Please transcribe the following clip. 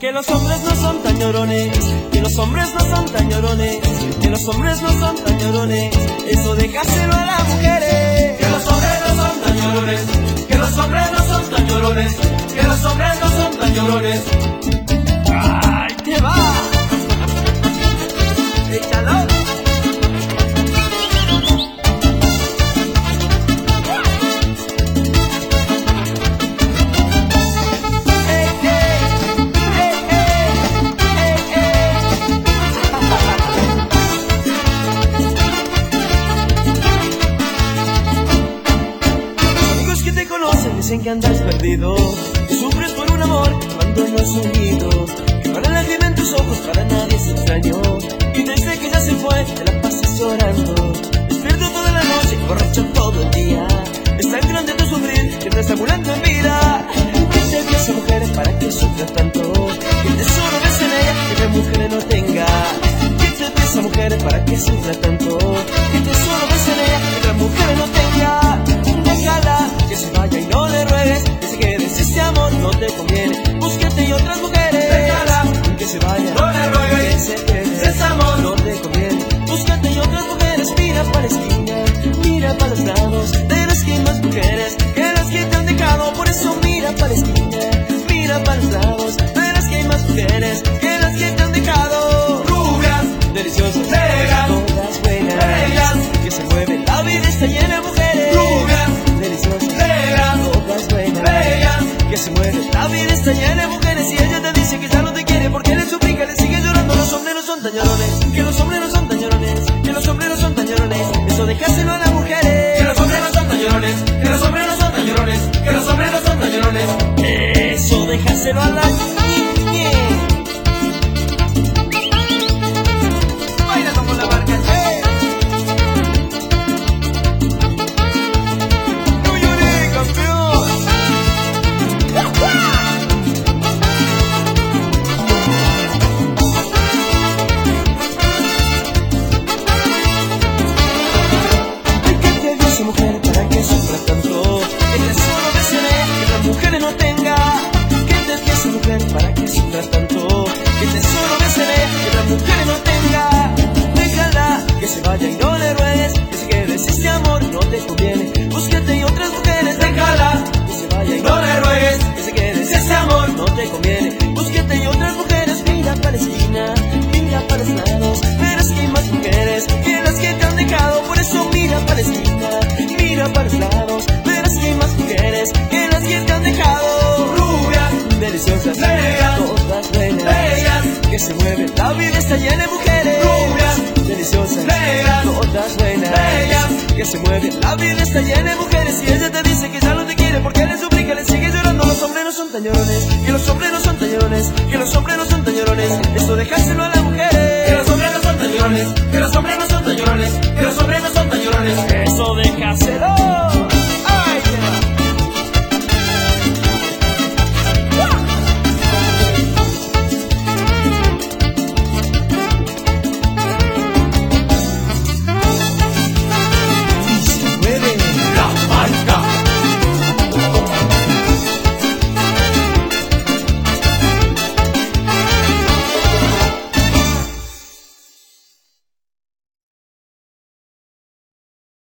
Que los hombres no son tan llorones, que los hombres no son tan llorones, que los hombres no son tan llorones, eso déjaselo a las mujeres. Que los hombres no son tan llorones, que los hombres no son tan llorones, que los hombres no son tan llorones. ¡Ay, te va! ¡Échalo! Dicen que andas perdido, que sufres por un amor cuando no has unido, que no hay lágrima en tus ojos, para nadie es extraño, y desde que ya se fue te la pasas llorando, despierto toda la noche, borracho todo el día, es tan grande tu sufrir que te está volando en vida. ¿Quién te dio esa mujer para que sufras tanto? ¿Quién te solo ves en ella que la mujer no tenga? ¿Quién te dio esa mujer para que sufras tanto? ¿Quién te solo ves en ella que la mujer no tenga? Déjala que se vaya y no le ruegues que se quede, si este amor no te conviene, búsquete y otras mujeres. Déjala que se vaya, no le ruegues que se quede, si este amor no te conviene, búsquete y otras mujeres. Mira para la esquina, mira para los lados, verás que hay más mujeres que las que te han dejado. Por eso mira para la esquina, mira para los lados, verás que hay más mujeres que las que te han dejado. Rubias, deliciosas, negras, todas buenas, bellas, que se mueven, la vida está llena de mujeres. rubias, deliciosas, negras, todas buenas, bellas, que se mueve, la vida está llena de mujeres. Y ella te dice que ya no te quiere porque le suplica, le sigue llorando. Los hombres no son tan llorones, que los hombres no son tan llorones, que los hombres no son tan llorones, eso dejáselo a las mujeres. que los hombres no son tan llorones, que los hombres no son tan llorones, que los hombres no son tan llorones. Eso dejáselo a las mujeres. Baila como la barca, no lloré, campeón. ¿Quién te dio esa mujer para que sufra tanto? Que te solo desearé que las mujeres no tenga. ¿Quién te dio esa mujer para que sufra tanto? Que te solo desearé que las mujeres no tenga. Déjala que se vaya y no le ruegues que se quede, si este amor no te conviene, búsquete y otras mujeres. Déjala que se vaya y No le ruegues que se quede, si ese amor no te conviene, búsquete y otras mujeres. Mira para la esquina, mira para los lados, verás que hay más mujeres que las que te han dejado. Por eso mira para la esquina, mira para los lados, verás que hay más mujeres que las que te han dejado. rubias, Deliciosas, negras, todas buenas, bellas, que se mueven, la vida está llena de mujeres. rubias, deliciosas, negras, todas buenas, bellas, que se mueven, la vida está llena de mujeres. Y ella te dice que ya no te quiere porque le suplica, le sigue llorando. Los hombres no son tan llorones, que los hombres no son tan llorones, que los hombres no son tan llorones, eso dejáselo a las mujeres. que los hombres no son tan llorones, que los hombres no son tan llorones, que los hombres no son tan llorones. Eso dejáselo